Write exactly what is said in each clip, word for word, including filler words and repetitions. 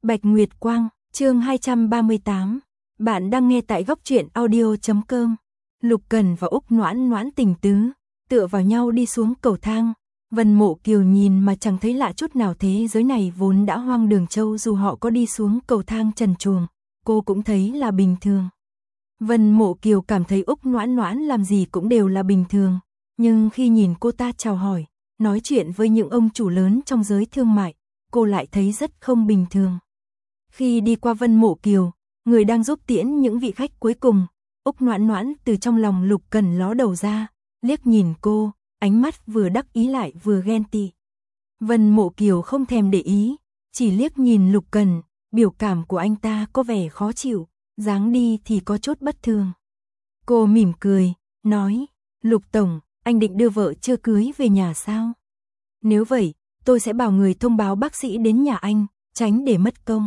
Bạch Nguyệt Quang, chương hai trăm ba mươi tám. Bạn đang nghe tại góc truyện audio chấm com. Lục Cẩn và Úc Noãn Noãn tình tứ, tựa vào nhau đi xuống cầu thang. Vân Mộ Kiều nhìn mà chẳng thấy lạ chút nào, thế giới này vốn đã hoang đường, châu dù họ có đi xuống cầu thang trần truồng, cô cũng thấy là bình thường. Vân Mộ Kiều cảm thấy Úc Noãn Noãn làm gì cũng đều là bình thường, nhưng khi nhìn cô ta chào hỏi, nói chuyện với những ông chủ lớn trong giới thương mại, cô lại thấy rất không bình thường. Khi đi qua Vân Mộ Kiều, người đang giúp tiễn những vị khách cuối cùng, Úc Noãn Noãn từ trong lòng Lục Cẩn ló đầu ra, liếc nhìn cô, ánh mắt vừa đắc ý lại vừa ghen tị. Vân Mộ Kiều không thèm để ý, chỉ liếc nhìn Lục Cẩn, biểu cảm của anh ta có vẻ khó chịu, dáng đi thì có chút bất thường. Cô mỉm cười, nói, Lục Tổng, anh định đưa vợ chưa cưới về nhà sao? Nếu vậy, tôi sẽ bảo người thông báo bác sĩ đến nhà anh, tránh để mất công.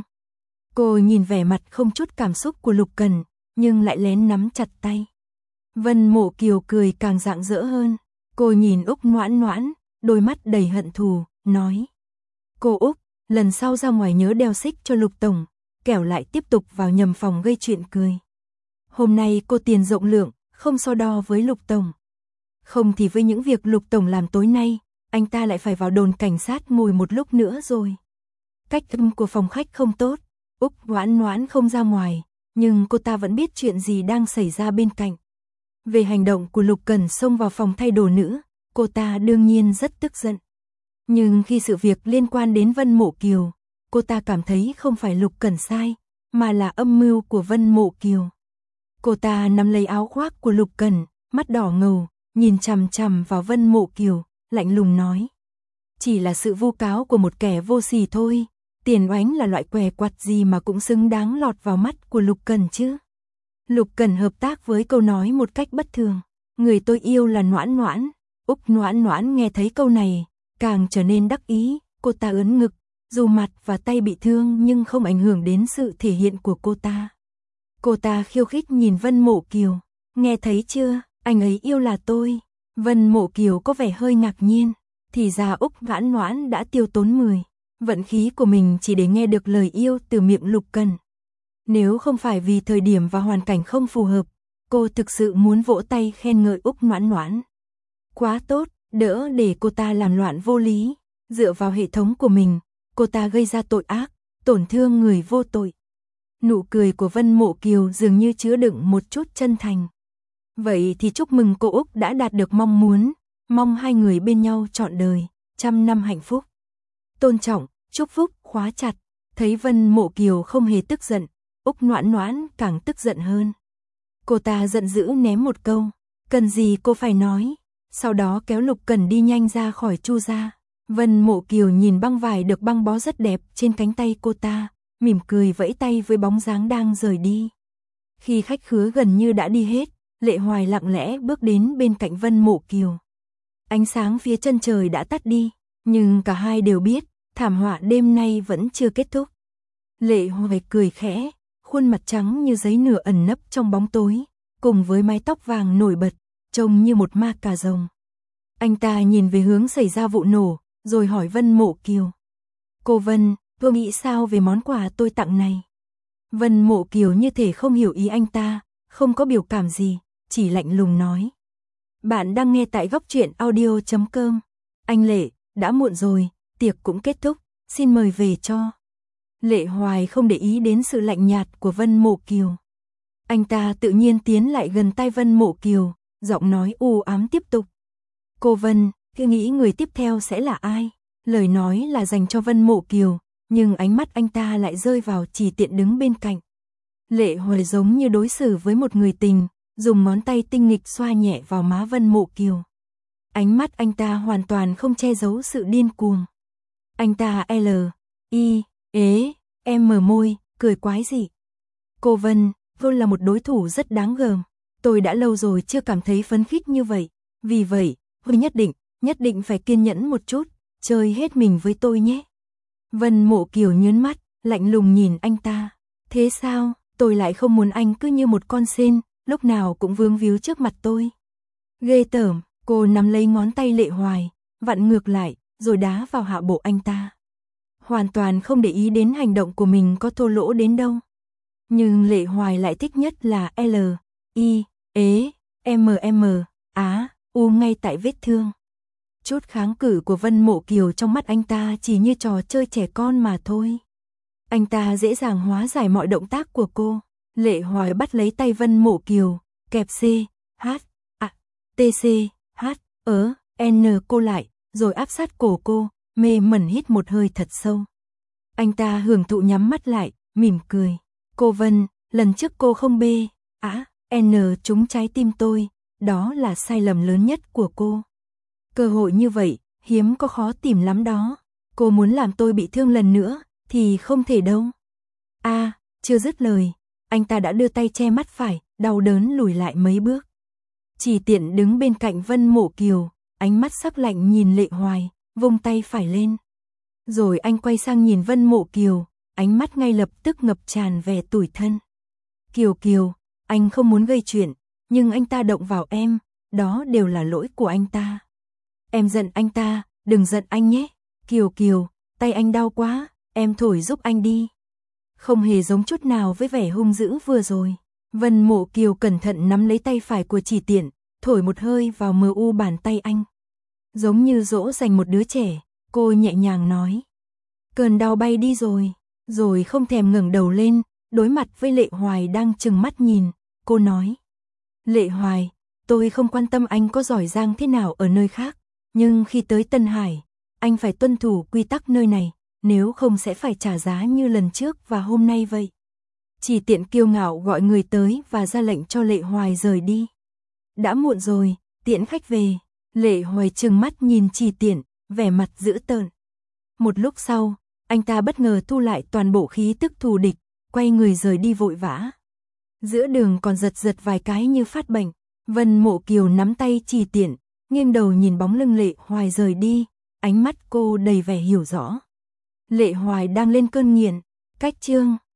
Cô nhìn vẻ mặt không chút cảm xúc của Lục Cẩn, nhưng lại lén nắm chặt tay. Vân Mộ Kiều cười càng rạng rỡ hơn. Cô nhìn Úc Noãn Noãn, đôi mắt đầy hận thù, nói. Cô Úc, lần sau ra ngoài nhớ đeo xích cho Lục Tổng, kẻo lại tiếp tục vào nhầm phòng gây chuyện cười. Hôm nay cô tiền rộng lượng, không so đo với Lục Tổng. Không thì với những việc Lục Tổng làm tối nay, anh ta lại phải vào đồn cảnh sát ngồi một lúc nữa rồi. Cách âm của phòng khách không tốt, Úc Noãn Noãn không ra ngoài, nhưng cô ta vẫn biết chuyện gì đang xảy ra bên cạnh. Về hành động của Lục Cẩn xông vào phòng thay đồ nữ, cô ta đương nhiên rất tức giận. Nhưng khi sự việc liên quan đến Vân Mộ Kiều, cô ta cảm thấy không phải Lục Cẩn sai, mà là âm mưu của Vân Mộ Kiều. Cô ta nắm lấy áo khoác của Lục Cẩn, mắt đỏ ngầu, nhìn chằm chằm vào Vân Mộ Kiều, lạnh lùng nói. Chỉ là sự vu cáo của một kẻ vô sỉ thôi, Tiền Oánh là loại què quặt gì mà cũng xứng đáng lọt vào mắt của Lục Cẩn chứ. Lục Cẩn hợp tác với câu nói một cách bất thường. Người tôi yêu là Noãn Noãn. Úc Noãn Noãn nghe thấy câu này, càng trở nên đắc ý, cô ta ướn ngực, dù mặt và tay bị thương nhưng không ảnh hưởng đến sự thể hiện của cô ta. Cô ta khiêu khích nhìn Vân Mộ Kiều, nghe thấy chưa, anh ấy yêu là tôi. Vân Mộ Kiều có vẻ hơi ngạc nhiên, thì ra Úc Noãn Noãn đã tiêu tốn mười vận khí của mình chỉ để nghe được lời yêu từ miệng Lục Cẩn. Nếu không phải vì thời điểm và hoàn cảnh không phù hợp, cô thực sự muốn vỗ tay khen ngợi Úc Noãn Noãn. Quá tốt, đỡ để cô ta làm loạn vô lý, dựa vào hệ thống của mình, cô ta gây ra tội ác, tổn thương người vô tội. Nụ cười của Vân Mộ Kiều dường như chứa đựng một chút chân thành. Vậy thì chúc mừng cô Úc đã đạt được mong muốn, mong hai người bên nhau trọn đời, trăm năm hạnh phúc. Tôn trọng, chúc phúc, khóa chặt. Thấy Vân Mộ Kiều không hề tức giận, Úc Noãn Noãn càng tức giận hơn. Cô ta giận dữ ném một câu, cần gì cô phải nói, sau đó kéo Lục Cẩn đi nhanh ra khỏi Chu gia. Vân Mộ Kiều nhìn băng vải được băng bó rất đẹp trên cánh tay cô ta, mỉm cười vẫy tay với bóng dáng đang rời đi. Khi khách khứa gần như đã đi hết, Lệ Hoài lặng lẽ bước đến bên cạnh Vân Mộ Kiều. Ánh sáng phía chân trời đã tắt đi, nhưng cả hai đều biết, thảm họa đêm nay vẫn chưa kết thúc. Lệ Hoài cười khẽ, khuôn mặt trắng như giấy nửa ẩn nấp trong bóng tối, cùng với mái tóc vàng nổi bật, trông như một ma cà rồng. Anh ta nhìn về hướng xảy ra vụ nổ, rồi hỏi Vân Mộ Kiều. Cô Vân, cô nghĩ sao về món quà tôi tặng này? Vân Mộ Kiều như thể không hiểu ý anh ta, không có biểu cảm gì, chỉ lạnh lùng nói. Bạn đang nghe tại góc truyện audio chấm com. Anh Lệ, đã muộn rồi, tiệc cũng kết thúc, xin mời về cho. Lệ Hoài không để ý đến sự lạnh nhạt của Vân Mộ Kiều. Anh ta tự nhiên tiến lại gần tai Vân Mộ Kiều, giọng nói u ám tiếp tục. Cô Vân, cứ nghĩ người tiếp theo sẽ là ai? Lời nói là dành cho Vân Mộ Kiều, nhưng ánh mắt anh ta lại rơi vào Chỉ Tiện đứng bên cạnh. Lệ Hoài giống như đối xử với một người tình, dùng ngón tay tinh nghịch xoa nhẹ vào má Vân Mộ Kiều. Ánh mắt anh ta hoàn toàn không che giấu sự điên cuồng. Anh ta L, I, ế, em mở môi, cười quái dị. Cô Vân, cô là một đối thủ rất đáng gờm. Tôi đã lâu rồi chưa cảm thấy phấn khích như vậy. Vì vậy, Huy nhất định, nhất định phải kiên nhẫn một chút, chơi hết mình với tôi nhé. Vân Mộ Kiều nhớn mắt, lạnh lùng nhìn anh ta. Thế sao, tôi lại không muốn anh cứ như một con sên, lúc nào cũng vướng víu trước mặt tôi. Ghê tởm, cô nắm lấy ngón tay Lệ Hoài, vặn ngược lại, rồi đá vào hạ bộ anh ta. hoàn toàn không để ý đến hành động của mình có thô lỗ đến đâu. Nhưng Lệ Hoài lại thích nhất là L, I, ế, M M, Á, U ngay tại vết thương. Chút kháng cự của Vân Mộ Kiều trong mắt anh ta chỉ như trò chơi trẻ con mà thôi. Anh ta dễ dàng hóa giải mọi động tác của cô. Lệ Hoài bắt lấy tay Vân Mộ Kiều, kẹp C, H, A, T C, H, ớ, N cô lại, rồi áp sát cổ cô, mê mẩn hít một hơi thật sâu. Anh ta hưởng thụ nhắm mắt lại, mỉm cười. Cô Vân, lần trước cô không B, A, N trúng trái tim tôi, đó là sai lầm lớn nhất của cô. Cơ hội như vậy, hiếm có khó tìm lắm đó. Cô muốn làm tôi bị thương lần nữa, thì không thể đâu. A, à, chưa dứt lời, anh ta đã đưa tay che mắt phải, đau đớn lùi lại mấy bước. Chỉ Tiện đứng bên cạnh Vân Mộ Kiều, ánh mắt sắc lạnh nhìn Lệ Hoài, vung tay phải lên. Rồi anh quay sang nhìn Vân Mộ Kiều, ánh mắt ngay lập tức ngập tràn vẻ tủi thân. Kiều Kiều, anh không muốn gây chuyện, nhưng anh ta động vào em, đó đều là lỗi của anh ta. Em giận anh ta, đừng giận anh nhé. Kiều Kiều, tay anh đau quá, em thổi giúp anh đi. Không hề giống chút nào với vẻ hung dữ vừa rồi. Vân Mộ Kiều cẩn thận nắm lấy tay phải của Chỉ Tiện, thổi một hơi vào mờ u bàn tay anh. Giống như dỗ dành một đứa trẻ, cô nhẹ nhàng nói. Cơn đau bay đi rồi, rồi không thèm ngẩng đầu lên, đối mặt với Lệ Hoài đang trừng mắt nhìn, cô nói. Lệ Hoài, tôi không quan tâm anh có giỏi giang thế nào ở nơi khác, nhưng khi tới Tân Hải, anh phải tuân thủ quy tắc nơi này, nếu không sẽ phải trả giá như lần trước và hôm nay vậy. Chỉ Tiện kiêu ngạo gọi người tới và ra lệnh cho Lệ Hoài rời đi. Đã muộn rồi, tiễn khách về. Lệ Hoài trừng mắt nhìn Chỉ Tiện, vẻ mặt dữ tợn. Một lúc sau, anh ta bất ngờ thu lại toàn bộ khí tức thù địch, quay người rời đi vội vã. Giữa đường còn giật giật vài cái như phát bệnh. Vân Mộ Kiều nắm tay Chỉ Tiện, nghiêng đầu nhìn bóng lưng Lệ Hoài rời đi, ánh mắt cô đầy vẻ hiểu rõ. Lệ Hoài đang lên cơn nghiện. Cách chương